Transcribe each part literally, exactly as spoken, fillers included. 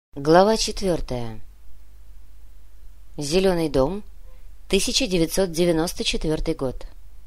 Глава четвертая. Зеленый дом, тысяча девятьсот девяносто четвёртый год.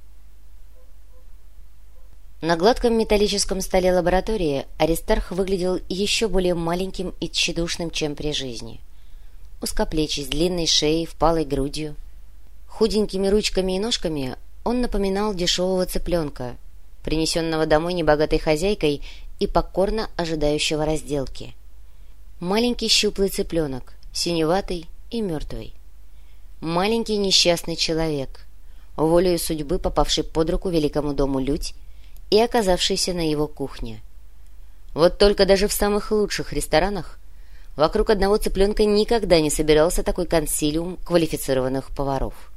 На гладком металлическом столе лаборатории Аристарх выглядел еще более маленьким и тщедушным, чем при жизни. Узкоплечий, с длинной шеей, впалой грудью. Худенькими ручками и ножками он напоминал дешевого цыпленка, принесенного домой небогатой хозяйкой и покорно ожидающего разделки. Маленький щуплый цыпленок, синеватый и мертвый. Маленький несчастный человек, волею судьбы попавший под руку великому дому Людь и оказавшийся на его кухне. Вот только даже в самых лучших ресторанах вокруг одного цыпленка никогда не собирался такой консилиум квалифицированных поваров.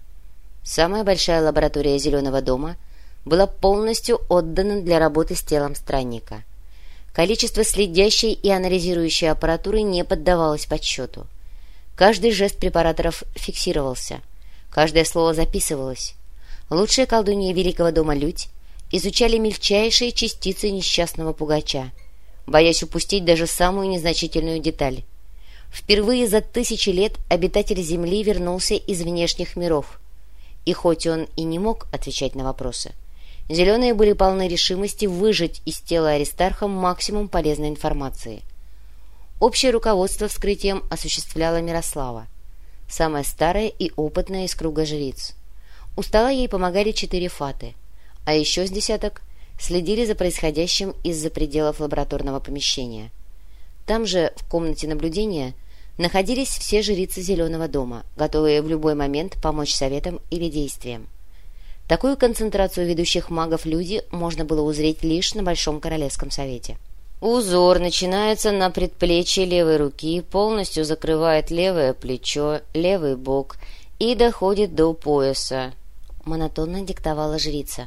Самая большая лаборатория Зеленого дома была полностью отдана для работы с телом странника. Количество следящей и анализирующей аппаратуры не поддавалось подсчету. Каждый жест препараторов фиксировался, каждое слово записывалось. Лучшие колдуньи великого дома Людь изучали мельчайшие частицы несчастного пугача, боясь упустить даже самую незначительную деталь. Впервые за тысячи лет обитатель Земли вернулся из внешних миров. И хоть он и не мог отвечать на вопросы, Зеленые были полны решимости выжать из тела Аристарха максимум полезной информации. Общее руководство вскрытием осуществляла Мирослава, самая старая и опытная из круга жриц. У стола ей помогали четыре фаты, а еще с десяток следили за происходящим из-за пределов лабораторного помещения. Там же, в комнате наблюдения, находились все жрицы Зеленого дома, готовые в любой момент помочь советам или действиям. Такую концентрацию ведущих магов Люди можно было узреть лишь на Большом Королевском совете. Узор начинается на предплечье левой руки, полностью закрывает левое плечо, левый бок и доходит до пояса, монотонно диктовала жрица.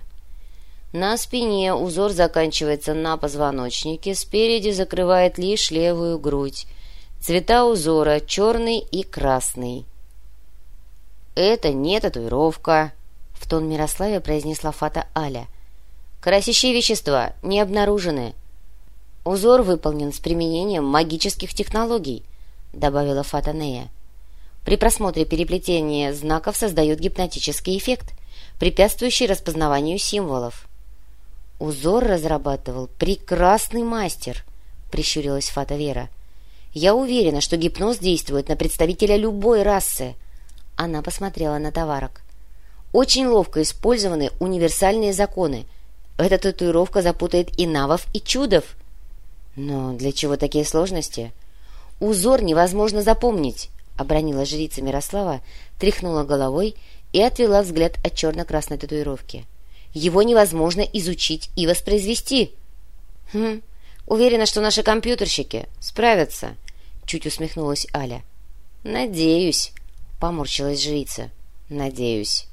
На спине узор заканчивается на позвоночнике, спереди закрывает лишь левую грудь. Цвета узора черный и красный. Это не татуировка, в тон Мирославе произнесла фата Аля. Красящие вещества не обнаружены. Узор выполнен с применением магических технологий, добавила фата Нея. При просмотре переплетения знаков создает гипнотический эффект, препятствующий распознаванию символов. Узор разрабатывал прекрасный мастер, прищурилась фата Вера. Я уверена, что гипноз действует на представителя любой расы. Она посмотрела на товарок. Очень ловко использованы универсальные законы. Эта татуировка запутает и навов, и чудов. Но для чего такие сложности? Узор невозможно запомнить, обронила жрица Мирослава, тряхнула головой и отвела взгляд от черно-красной татуировки. Его невозможно изучить и воспроизвести. Хм, уверена, что наши компьютерщики справятся, чуть усмехнулась Аля. Надеюсь, поморщилась жрица. Надеюсь.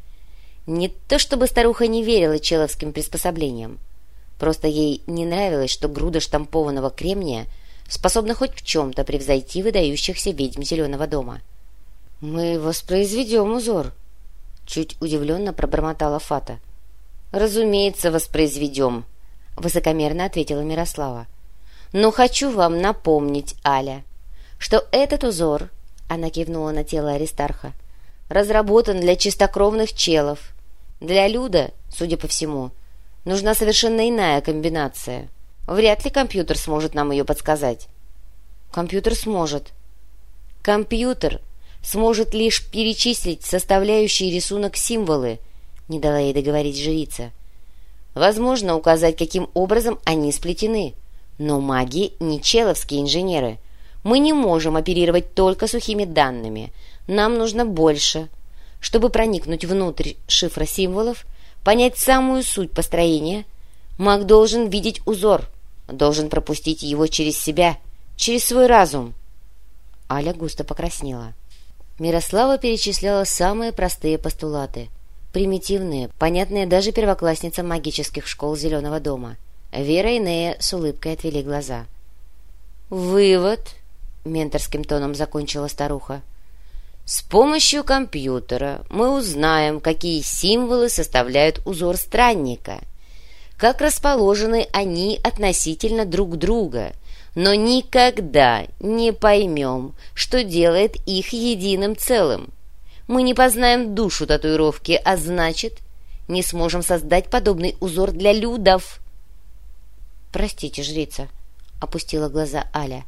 Не то чтобы старуха не верила человским приспособлениям. Просто ей не нравилось, что груда штампованного кремния способна хоть в чем-то превзойти выдающихся ведьм Зеленого дома. «Мы воспроизведем узор», — чуть удивленно пробормотала фата. «Разумеется, воспроизведем», — высокомерно ответила Мирослава. «Но хочу вам напомнить, Аля, что этот узор, — она кивнула на тело Аристарха, — разработан для чистокровных челов. Для Люда, судя по всему, нужна совершенно иная комбинация. Вряд ли компьютер сможет нам ее подсказать». «Компьютер сможет». «Компьютер сможет лишь перечислить составляющие рисунок символы», — не дала ей договорить жрица. «Возможно, указать, каким образом они сплетены. Но маги не человские инженеры. Мы не можем оперировать только сухими данными. Нам нужно больше. Чтобы проникнуть внутрь шифра символов, понять самую суть построения, маг должен видеть узор, должен пропустить его через себя, через свой разум». Аля густо покраснела. Мирослава перечисляла самые простые постулаты, примитивные, понятные даже первоклассницам магических школ Зеленого дома. Вера и Нея с улыбкой отвели глаза. «Вывод», — менторским тоном закончила старуха. «С помощью компьютера мы узнаем, какие символы составляют узор странника, как расположены они относительно друг друга, но никогда не поймем, что делает их единым целым. Мы не познаем душу татуировки, а значит, не сможем создать подобный узор для людов». «Простите, жрица», — опустила глаза Аля.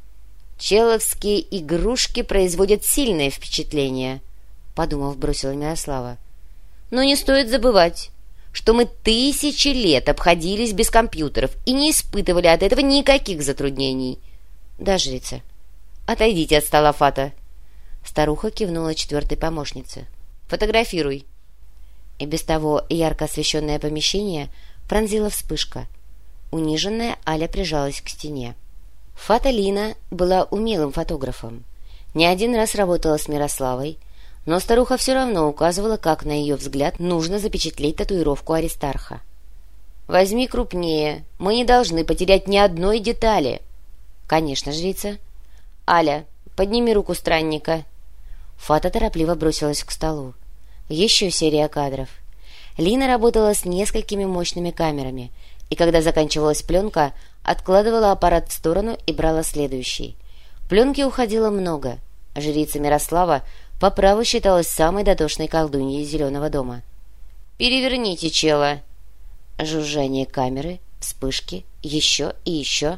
«Человские игрушки производят сильное впечатление», — подумав, бросила Мирослава. «Но не стоит забывать, что мы тысячи лет обходились без компьютеров и не испытывали от этого никаких затруднений». «Да, жрица». «Отойдите от стола, Фата». Старуха кивнула четвертой помощнице. «Фотографируй». И без того ярко освещенное помещение пронзила вспышка. Униженная Аля прижалась к стене. Фата Лина была умелым фотографом. Не один раз работала с Мирославой, но старуха все равно указывала, как, на ее взгляд, нужно запечатлеть татуировку Аристарха. «Возьми крупнее, мы не должны потерять ни одной детали». «Конечно, жрица». «Аля, подними руку странника». Фата торопливо бросилась к столу. Еще серия кадров. Лина работала с несколькими мощными камерами, и когда заканчивалась пленка, откладывала аппарат в сторону и брала следующий. Пленки уходило много. Жрица Мирослава по праву считалась самой дотошной колдуньей Зеленого дома. «Переверните чела!» Жужжание камеры, вспышки, еще и еще.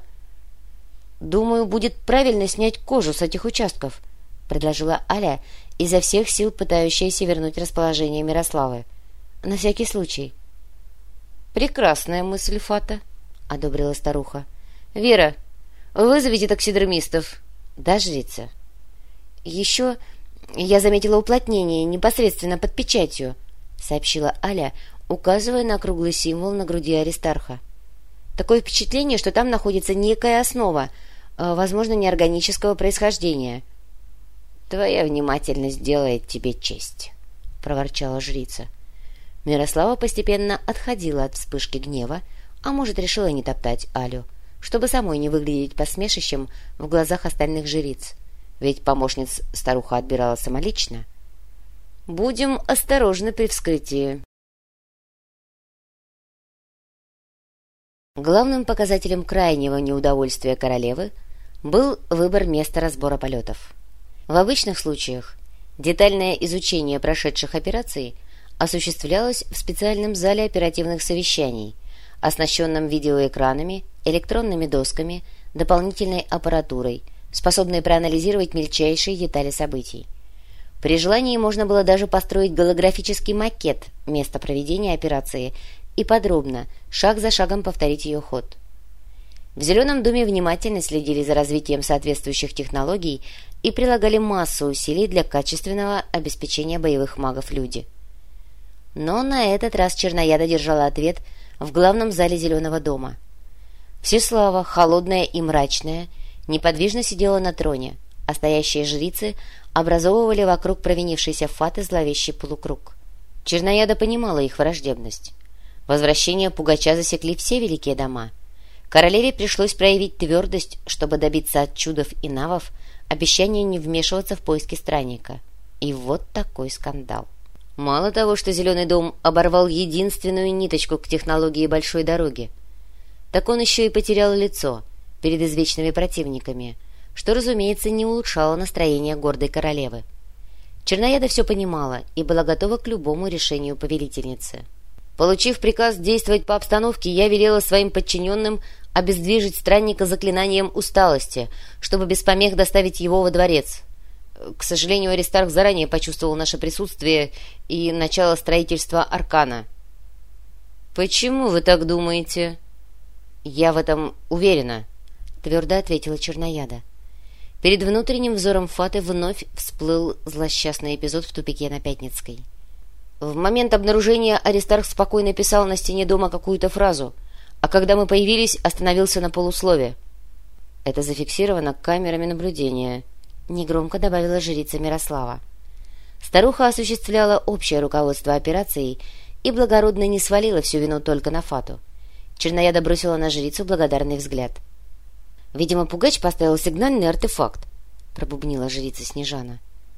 «Думаю, будет правильно снять кожу с этих участков», — предложила Аля, изо всех сил пытающаяся вернуть расположение Мирославы. «На всякий случай». «Прекрасная мысль, Фата», — одобрила старуха. «Вера, вызовите таксидермистов». «Да, жрица». «Еще я заметила уплотнение непосредственно под печатью», — сообщила Аля, указывая на круглый символ на груди Аристарха. «Такое впечатление, что там находится некая основа, возможно, неорганического происхождения». «Твоя внимательность делает тебе честь», — проворчала жрица. Мирослава постепенно отходила от вспышки гнева, а может, решила не топтать Алю, чтобы самой не выглядеть посмешищем в глазах остальных жриц, ведь помощниц старуха отбирала самолично. «Будем осторожны при вскрытии». Главным показателем крайнего неудовольствия королевы был выбор места разбора полетов. В обычных случаях детальное изучение прошедших операций осуществлялось в специальном зале оперативных совещаний, оснащенном видеоэкранами, электронными досками, дополнительной аппаратурой, способной проанализировать мельчайшие детали событий. При желании можно было даже построить голографический макет места проведения операции и подробно, шаг за шагом повторить ее ход. В Зеленом доме внимательно следили за развитием соответствующих технологий и прилагали массу усилий для качественного обеспечения боевых магов-люди. Но на этот раз Чернояда держала ответ в главном зале Зеленого дома. Всеслава, холодная и мрачная, неподвижно сидела на троне, а стоящие жрицы образовывали вокруг провинившейся Фаты зловещий полукруг. Чернояда понимала их враждебность. Возвращение Пугача засекли все великие дома. Королеве пришлось проявить твердость, чтобы добиться от чудов и навов обещания не вмешиваться в поиски странника. И вот такой скандал. Мало того, что Зеленый дом оборвал единственную ниточку к технологии большой дороги, так он еще и потерял лицо перед извечными противниками, что, разумеется, не улучшало настроение гордой королевы. Чернояда все понимала и была готова к любому решению повелительницы. Получив приказ действовать по обстановке, я велела своим подчиненным обездвижить странника заклинанием усталости, чтобы без помех доставить его во дворец. К сожалению, Аристарх заранее почувствовал наше присутствие и начало строительства Аркана. «Почему вы так думаете?» «Я в этом уверена», — твердо ответила Чернояда. Перед внутренним взором Фаты вновь всплыл злосчастный эпизод в тупике на Пятницкой. В момент обнаружения Аристарх спокойно писал на стене дома какую-то фразу, а когда мы появились, остановился на полуслове. «Это зафиксировано камерами наблюдения», — негромко добавила жрица Мирослава. Старуха осуществляла общее руководство операцией и благородно не свалила всю вину только на Фату. Чернояда бросила на жрицу благодарный взгляд. «Видимо, Пугач поставил сигнальный артефакт», — пробубнила жрица Снежана.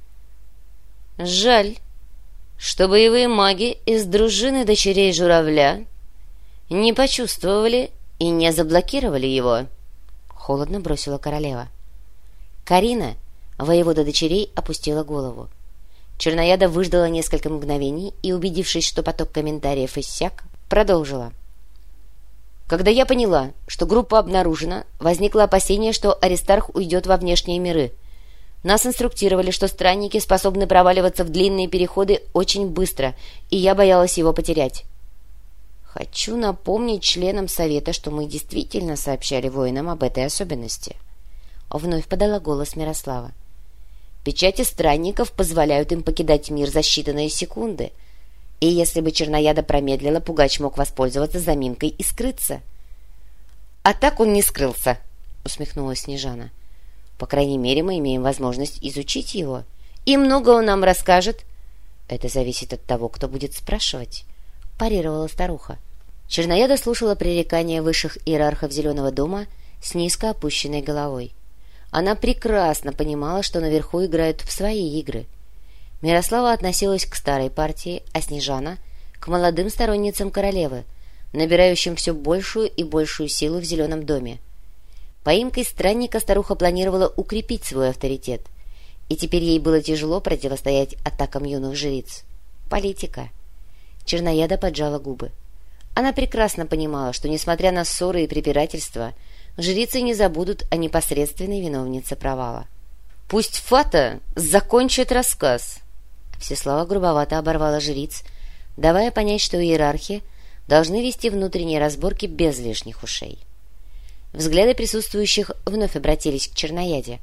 «Жаль, что боевые маги из дружины дочерей журавля не почувствовали и не заблокировали его», — холодно бросила королева. Карина, воевода дочерей, опустила голову. Чернояда выждала несколько мгновений и, убедившись, что поток комментариев иссяк, продолжила. Когда я поняла, что группа обнаружена, возникло опасение, что Аристарх уйдет во внешние миры. Нас инструктировали, что странники способны проваливаться в длинные переходы очень быстро, и я боялась его потерять. Хочу напомнить членам совета, что мы действительно сообщали воинам об этой особенности. Вновь подала голос Мирослава. Печати странников позволяют им покидать мир за считанные секунды, и если бы Чернояда промедлила, Пугач мог воспользоваться заминкой и скрыться. — А так он не скрылся, — усмехнулась Снежана. — По крайней мере, мы имеем возможность изучить его. И много он нам расскажет. — Это зависит от того, кто будет спрашивать, — парировала старуха. Чернояда слушала пререкания высших иерархов Зеленого дома с низко опущенной головой. Она прекрасно понимала, что наверху играют в свои игры. Мирослава относилась к старой партии, а Снежана — к молодым сторонницам королевы, набирающим все большую и большую силу в Зеленом доме. Поимкой странника старуха планировала укрепить свой авторитет, и теперь ей было тяжело противостоять атакам юных жриц. Политика. Чернояда поджала губы. Она прекрасно понимала, что, несмотря на ссоры и препирательства, жрицы не забудут о непосредственной виновнице провала. «Пусть Фата закончит рассказ!» Всеслава грубовато оборвала жриц, давая понять, что иерархи должны вести внутренние разборки без лишних ушей. Взгляды присутствующих вновь обратились к Чернояде.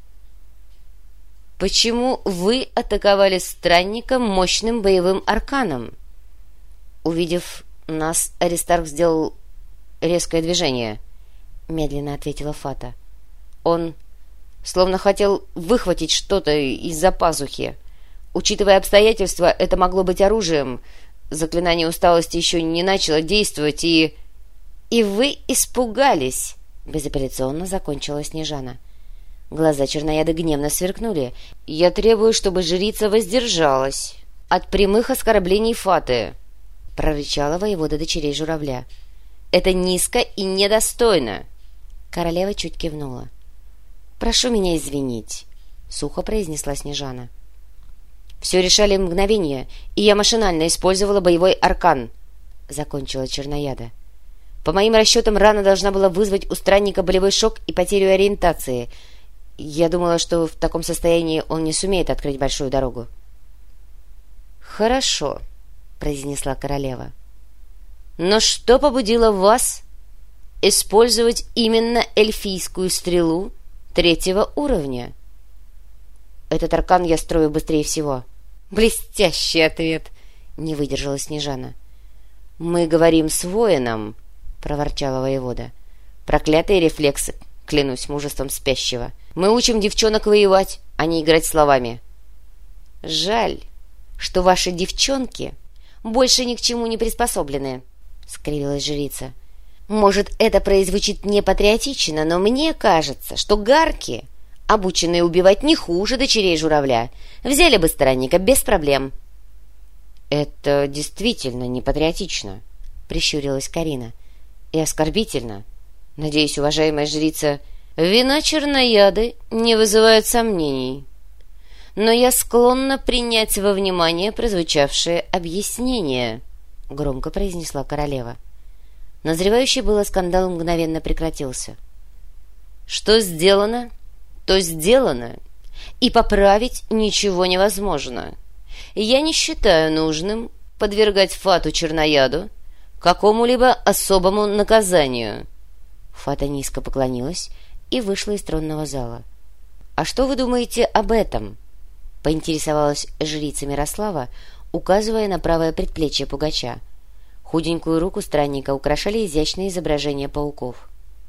«Почему вы атаковали странника мощным боевым арканом?» Увидев нас, Аристарх сделал резкое движение, — медленно ответила Фата. Он словно хотел выхватить что-то из-за пазухи. Учитывая обстоятельства, это могло быть оружием. Заклинание усталости еще не начало действовать, и... — И вы испугались, — безапелляционно закончила Снежана. Глаза Чернояды гневно сверкнули. — Я требую, чтобы жрица воздержалась от прямых оскорблений Фаты, — прорычала воевода дочерей журавля. — Это низко и недостойно. Королева чуть кивнула. — Прошу меня извинить, — сухо произнесла Снежана. — Все решали мгновение, и я машинально использовала боевой аркан, — закончила Чернояда. По моим расчетам, рана должна была вызвать у странника болевой шок и потерю ориентации. Я думала, что в таком состоянии он не сумеет открыть большую дорогу. — Хорошо, — произнесла королева. — Но что побудило вас использовать именно эльфийскую стрелу третьего уровня? — Этот аркан я строю быстрее всего. — Блестящий ответ! — не выдержала Снежана. — Мы говорим с воином, — проворчала воевода. — Проклятые рефлексы, клянусь мужеством спящего. Мы учим девчонок воевать, а не играть словами. — Жаль, что ваши девчонки больше ни к чему не приспособлены, — скривилась жрица. — Может, это прозвучит непатриотично, но мне кажется, что гарки, обученные убивать не хуже дочерей журавля, взяли бы странника без проблем. — Это действительно непатриотично, — прищурилась Карина. — И оскорбительно. Надеюсь, уважаемая жрица, вина Чернояды не вызывает сомнений. Но я склонна принять во внимание прозвучавшее объяснение, — громко произнесла королева. Назревающий было скандал мгновенно прекратился. — Что сделано, то сделано, и поправить ничего невозможно. Я не считаю нужным подвергать Фату Чернояду какому-либо особому наказанию. Фата низко поклонилась и вышла из тронного зала. — А что вы думаете об этом? — поинтересовалась жрица Мирослава, указывая на правое предплечье пугача. Худенькую руку странника украшали изящные изображения пауков.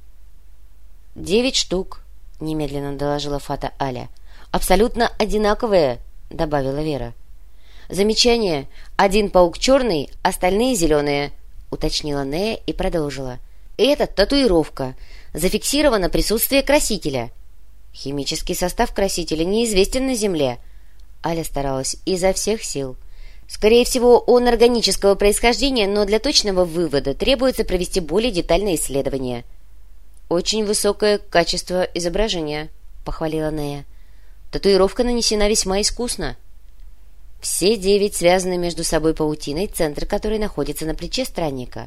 — Девять штук, — немедленно доложила Фата Аля. — Абсолютно одинаковые, — добавила Вера. — Замечание. Один паук черный, остальные зеленые, — уточнила Нея и продолжила. — Это татуировка. Зафиксировано присутствие красителя. Химический состав красителя неизвестен на Земле. Аля старалась изо всех сил. Скорее всего, он органического происхождения, но для точного вывода требуется провести более детальное исследование. «Очень высокое качество изображения», — похвалила Нея. «Татуировка нанесена весьма искусно. Все девять связаны между собой паутиной, центр которой находится на плече странника».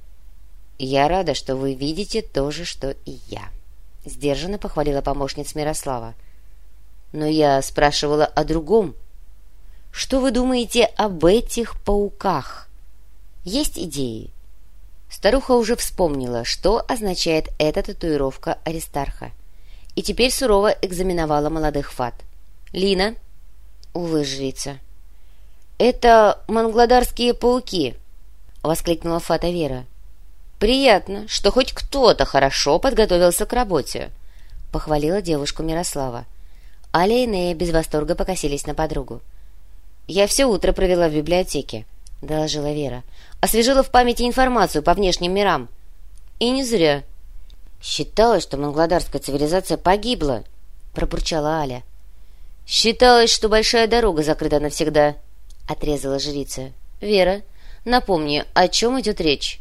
«Я рада, что вы видите то же, что и я», — сдержанно похвалила помощница Мирослава. «Но я спрашивала о другом. Что вы думаете об этих пауках? Есть идеи?» Старуха уже вспомнила, что означает эта татуировка Аристарха, и теперь сурово экзаменовала молодых фат. «Лина?» «Увы, жрица». «Это мангладарские пауки», — воскликнула фата Вера. «Приятно, что хоть кто-то хорошо подготовился к работе», — похвалила девушку Мирослава. Аля и Нея без восторга покосились на подругу. «Я все утро провела в библиотеке», — доложила Вера. «Освежила в памяти информацию по внешним мирам». «И не зря». «Считалось, что мангладарская цивилизация погибла», — пробурчала Аля. «Считалось, что большая дорога закрыта навсегда», — отрезала жрица. «Вера, напомни, о чем идет речь?»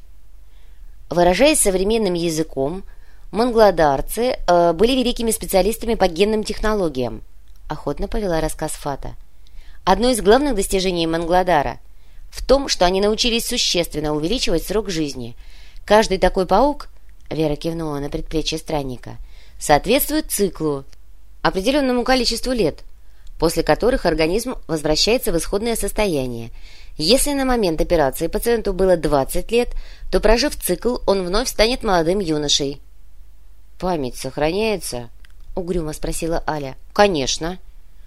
Выражаясь современным языком, мангладарцы э, были великими специалистами по генным технологиям, охотно повела рассказ Фата. Одно из главных достижений Мангладара в том, что они научились существенно увеличивать срок жизни. Каждый такой паук, Вера кивнула на предплечье странника, соответствует циклу, определенному количеству лет, после которых организм возвращается в исходное состояние. Если на момент операции пациенту было двадцать лет, то, прожив цикл, он вновь станет молодым юношей. «Память сохраняется?» — угрюмо спросила Аля. «Конечно».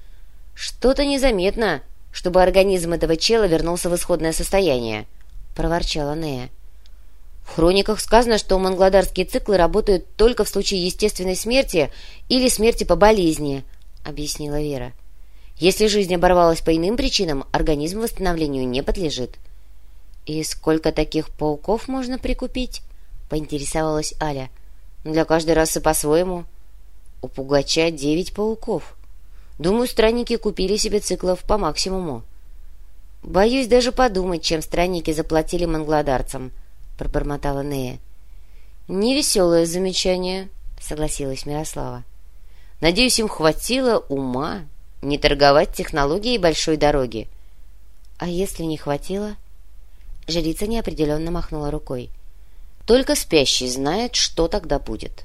«Что-то незаметно, чтобы организм этого чела вернулся в исходное состояние», — проворчала Нея. «В хрониках сказано, что мангладарские циклы работают только в случае естественной смерти или смерти по болезни», — объяснила Вера. «Если жизнь оборвалась по иным причинам, организм восстановлению не подлежит». «И сколько таких пауков можно прикупить?» — поинтересовалась Аля. «Для каждой расы по-своему. У пугача девять пауков. Думаю, странники купили себе циклов по максимуму». «Боюсь даже подумать, чем странники заплатили мангладарцам», — пробормотала Нея. «Невеселое замечание», — согласилась Мирослава. «Надеюсь, им хватило ума не торговать технологией большой дороги». «А если не хватило?» Жрица неопределенно махнула рукой. «Только спящий знает, что тогда будет».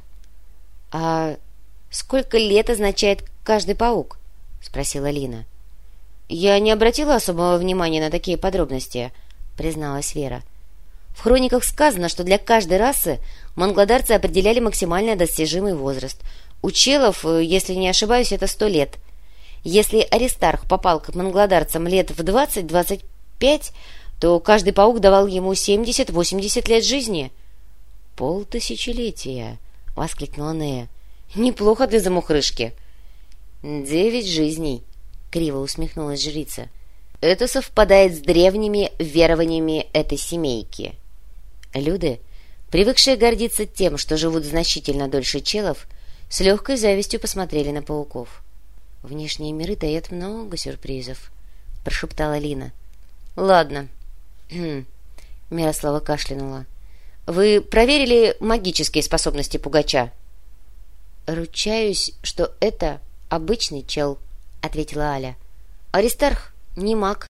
«А сколько лет означает каждый паук?» — спросила Лина. «Я не обратила особого внимания на такие подробности», — призналась Вера. «В хрониках сказано, что для каждой расы мангладарцы определяли максимально достижимый возраст. У челов, если не ошибаюсь, это сто лет. Если Аристарх попал к мангладарцам лет в двадцать-двадцать пять, то каждый паук давал ему семьдесят-восемьдесят лет жизни». «Полтысячелетия!» — воскликнула Нея. «Неплохо для замухрышки». «Девять жизней», — криво усмехнулась жрица. «Это совпадает с древними верованиями этой семейки». Люды, привыкшие гордиться тем, что живут значительно дольше челов, с легкой завистью посмотрели на пауков. «Внешние миры таят много сюрпризов», — прошептала Лина. «Ладно». «Хм...» — Мирослава кашлянула. «Вы проверили магические способности пугача?» «Ручаюсь, что это обычный чел», — ответила Аля. «Аристарх не маг».